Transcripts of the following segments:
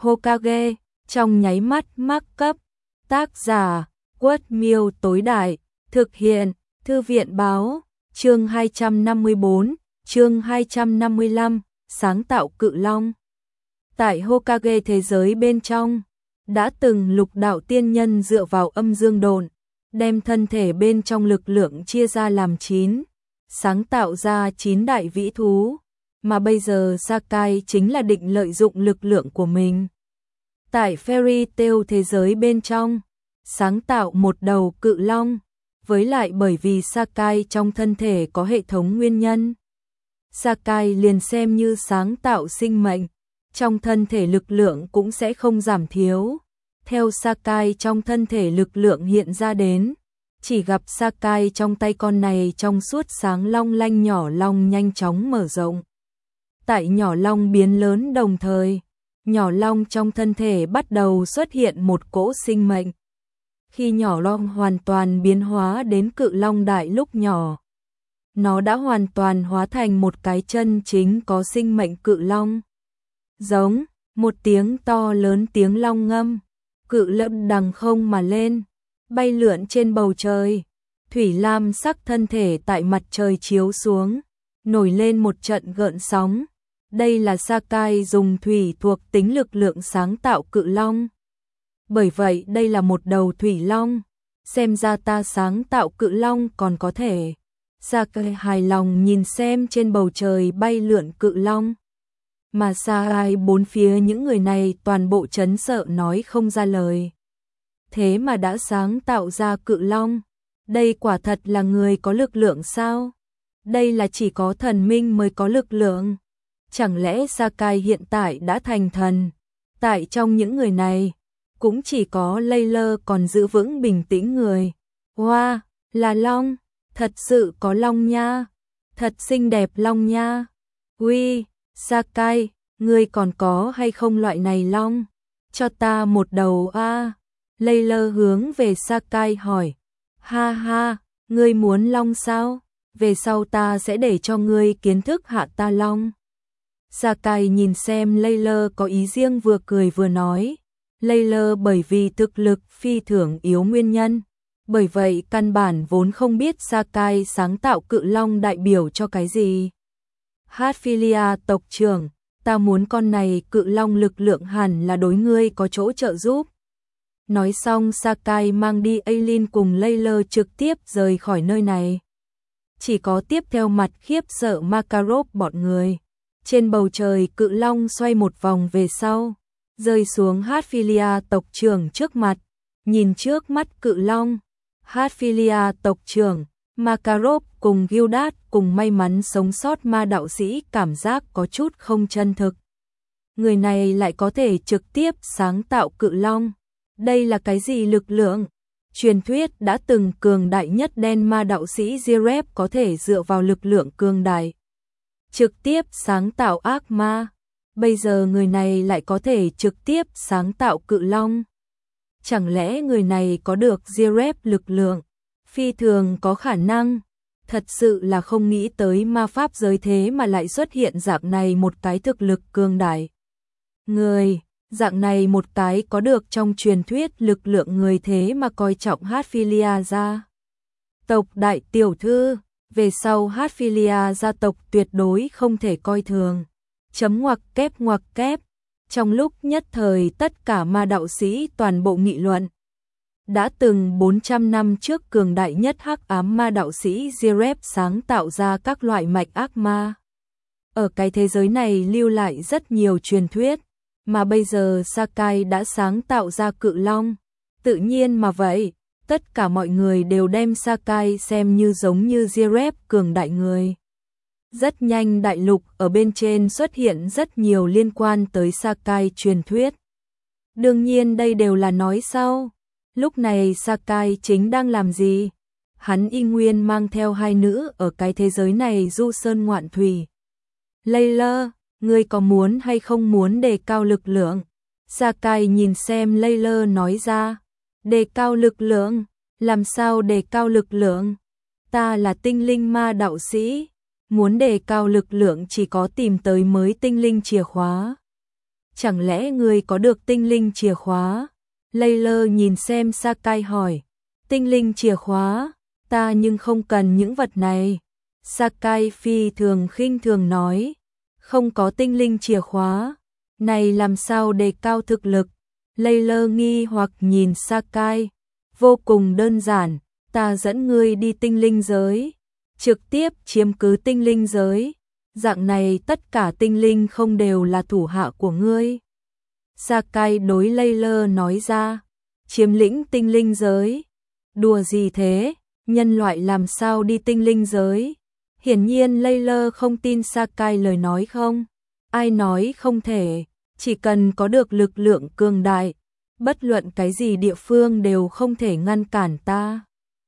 Hokage, trong nháy mắt mắc cấp. Tác giả, Quất Miêu tối đại, thực hiện, Thư viện báo, chương 254, chương 255, sáng tạo cự long. Tại Hokage thế giới bên trong, đã từng lục đạo tiên nhân dựa vào âm dương độn, đem thân thể bên trong lực lượng chia ra làm 9, sáng tạo ra 9 đại vĩ thú, mà bây giờ Sakai chính là định lợi dụng lực lượng của mình. Tại Fairy Tail thế giới bên trong, sáng tạo một đầu cự long, với lại bởi vì Sakai trong thân thể có hệ thống nguyên nhân. Sakai liền xem như sáng tạo sinh mệnh, trong thân thể lực lượng cũng sẽ không giảm thiếu. Theo Sakai trong thân thể lực lượng hiện ra đến, chỉ gặp Sakai trong tay con này trong suốt sáng long lanh nhỏ long nhanh chóng mở rộng. Tại nhỏ long biến lớn đồng thời, nhỏ long trong thân thể bắt đầu xuất hiện một cỗ sinh mệnh. Khi nhỏ long hoàn toàn biến hóa đến cự long đại lúc nhỏ, nó đã hoàn toàn hóa thành một cái chân chính có sinh mệnh cự long. Giống, một tiếng to lớn tiếng long ngâm, cự long đằng không mà lên, bay lượn trên bầu trời. Thủy lam sắc thân thể tại mặt trời chiếu xuống, nổi lên một trận gợn sóng. Đây là Sakai dùng thủy thuộc tính lực lượng sáng tạo cự long. Bởi vậy đây là một đầu thủy long, xem ra ta sáng tạo cự long còn có thể. Sakai hài lòng nhìn xem trên bầu trời bay lượn cự long. Mà Sakai bốn phía những người này toàn bộ chấn sợ nói không ra lời. Thế mà đã sáng tạo ra cự long, đây quả thật là người có lực lượng sao? Đây là chỉ có thần minh mới có lực lượng. Chẳng lẽ Sakai hiện tại đã thành thần? Tại trong những người này, cũng chỉ có Layla còn giữ vững bình tĩnh người. Wow, là long, thật sự có long nha, thật xinh đẹp long nha. Ui, Sakai, ngươi còn có hay không loại này long? Cho ta một đầu a. Layla hướng về Sakai hỏi. Ha ha, ngươi muốn long sao? Về sau ta sẽ để cho ngươi kiến thức hạ ta long. Sakai nhìn xem Layla có ý riêng vừa cười vừa nói. Layla bởi vì thực lực phi thường yếu nguyên nhân, bởi vậy căn bản vốn không biết Sakai sáng tạo cự long đại biểu cho cái gì. Hatfilia tộc trưởng, ta muốn con này cự long lực lượng hẳn là đối ngươi có chỗ trợ giúp. Nói xong Sakai mang đi Aileen cùng Layla trực tiếp rời khỏi nơi này. Chỉ có tiếp theo mặt khiếp sợ Makarov bọn người. Trên bầu trời cự long xoay một vòng về sau, rơi xuống Hatfilia tộc trưởng trước mặt. Nhìn trước mắt cự long, Hatfilia tộc trưởng, Makarov cùng Gildas cùng may mắn sống sót ma đạo sĩ cảm giác có chút không chân thực. Người này lại có thể trực tiếp sáng tạo cự long. Đây là cái gì lực lượng? Truyền thuyết đã từng cường đại nhất đen ma đạo sĩ Jireb có thể dựa vào lực lượng cường đại trực tiếp sáng tạo ác ma. Bây giờ người này lại có thể trực tiếp sáng tạo cự long. Chẳng lẽ người này có được Jireb lực lượng? Phi thường có khả năng. Thật sự là không nghĩ tới ma pháp giới thế mà lại xuất hiện dạng này một cái thực lực cường đại. Người, dạng này một cái có được trong truyền thuyết lực lượng người thế mà coi trọng Hatfilia ra. Tộc đại tiểu thư, về sau Hatfilia gia tộc tuyệt đối không thể coi thường. Chấm ngoặc kép. Trong lúc nhất thời tất cả ma đạo sĩ toàn bộ nghị luận. Đã từng 400 năm trước cường đại nhất hắc ám ma đạo sĩ Jireb sáng tạo ra các loại mạch ác ma. Ở cái thế giới này lưu lại rất nhiều truyền thuyết, mà bây giờ Sakai đã sáng tạo ra cự long. Tự nhiên mà vậy, tất cả mọi người đều đem Sakai xem như giống như Jireb cường đại người. Rất nhanh đại lục ở bên trên xuất hiện rất nhiều liên quan tới Sakai truyền thuyết. Đương nhiên đây đều là nói sau. Lúc này Sakai chính đang làm gì? Hắn y nguyên mang theo hai nữ ở cái thế giới này du sơn ngoạn thủy. Layla, ngươi có muốn hay không muốn đề cao lực lượng? Sakai nhìn xem Layla nói ra. Đề cao lực lượng? Làm sao đề cao lực lượng? Ta là tinh linh ma đạo sĩ. Muốn đề cao lực lượng chỉ có tìm tới mới tinh linh chìa khóa. chẳng lẽ ngươi có được tinh linh chìa khóa? Layla nhìn xem Sakai hỏi, tinh linh chìa khóa, ta nhưng không cần những vật này. Sakai phi thường khinh thường nói, không có tinh linh chìa khóa, này làm sao đề cao thực lực? Layla nghi hoặc nhìn Sakai, vô cùng đơn giản, ta dẫn ngươi đi tinh linh giới, trực tiếp chiếm cứ tinh linh giới, dạng này tất cả tinh linh không đều là thủ hạ của ngươi. Sakai đối Layla nói ra, chiếm lĩnh tinh linh giới, đùa gì thế, nhân loại làm sao đi tinh linh giới? Hiển nhiên Layla không tin Sakai lời nói không, ai nói không thể, chỉ cần có được lực lượng cường đại, bất luận cái gì địa phương đều không thể ngăn cản ta.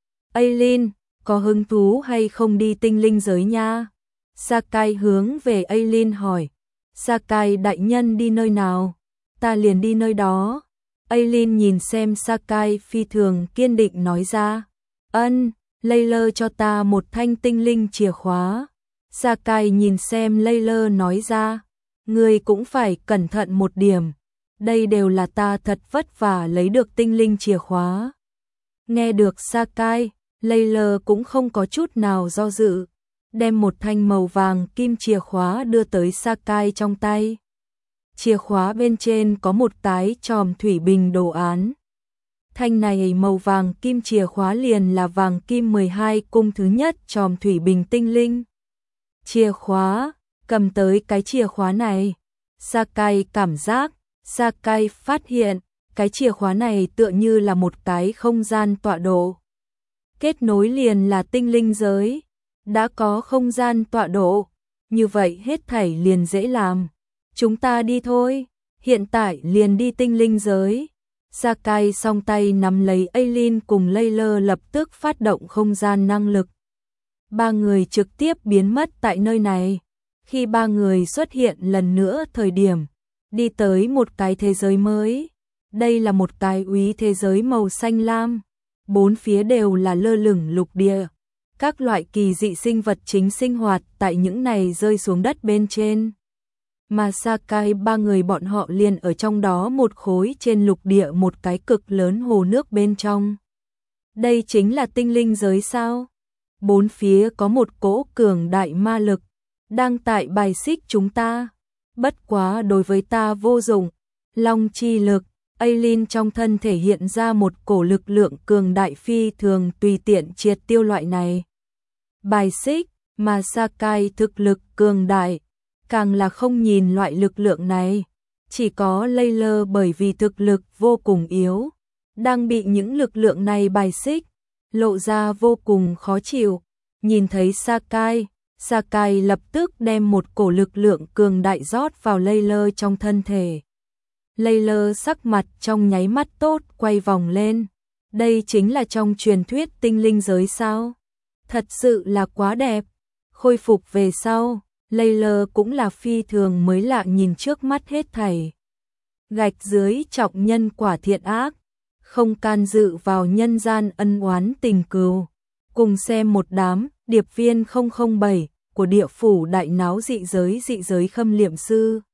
Aileen, có hứng thú hay không đi tinh linh giới nha? Sakai hướng về Aileen hỏi. Sakai đại nhân đi nơi nào? Ta liền đi nơi đó. Aileen nhìn xem Sakai phi thường kiên định nói ra. Ân, Layla cho ta một thanh tinh linh chìa khóa. Sakai nhìn xem Layla nói ra. Ngươi cũng phải cẩn thận một điểm. Đây đều là ta thật vất vả lấy được tinh linh chìa khóa. Nghe được Sakai, Layla cũng không có chút nào do dự, đem một thanh màu vàng kim chìa khóa đưa tới Sakai trong tay. Chìa khóa bên trên có một cái chòm thủy bình đồ án. Thanh này màu vàng kim chìa khóa liền là vàng kim 12 cung thứ nhất chòm thủy bình tinh linh. Chìa khóa, cầm tới cái chìa khóa này. Sakai cảm giác, Sakai phát hiện, cái chìa khóa này tựa như là một cái không gian tọa độ. Kết nối liền là tinh linh giới, đã có không gian tọa độ, như vậy hết thảy liền dễ làm. Chúng ta đi thôi, hiện tại liền đi tinh linh giới. Sakai song tay nắm lấy Aileen cùng Layla lập tức phát động không gian năng lực. Ba người trực tiếp biến mất tại nơi này. Khi ba người xuất hiện lần nữa thời điểm, đi tới một cái thế giới mới. Đây là một cái úy thế giới màu xanh lam. Bốn phía đều là lơ lửng lục địa. Các loại kỳ dị sinh vật chính sinh hoạt tại những này rơi xuống đất bên trên. Mà Sakai ba người bọn họ liền ở trong đó một khối trên lục địa một cái cực lớn hồ nước bên trong. Đây chính là tinh linh giới sao? Bốn phía có một cỗ cường đại ma lực, đang tại bài xích chúng ta. Bất quá đối với ta vô dụng. Long chi lực, Aileen trong thân thể hiện ra một cổ lực lượng cường đại phi thường tùy tiện triệt tiêu loại này. Bài xích, mà Sakai thực lực cường đại, càng là không nhìn loại lực lượng này. Chỉ có Layla bởi vì thực lực vô cùng yếu, đang bị những lực lượng này bài xích, lộ ra vô cùng khó chịu. Nhìn thấy Sakai lập tức đem một cổ lực lượng cường đại rót vào Layla trong thân thể. Layla sắc mặt trong nháy mắt tốt quay vòng lên. Đây chính là trong truyền thuyết tinh linh giới sao? Thật sự là quá đẹp. Khôi phục về sau, Layla cũng là phi thường mới lạ nhìn trước mắt hết thảy. Gạch dưới trọng nhân quả thiện ác, không can dự vào nhân gian ân oán tình cừu. Cùng xem một đám điệp viên 007 của địa phủ đại náo dị giới khâm liệm sư.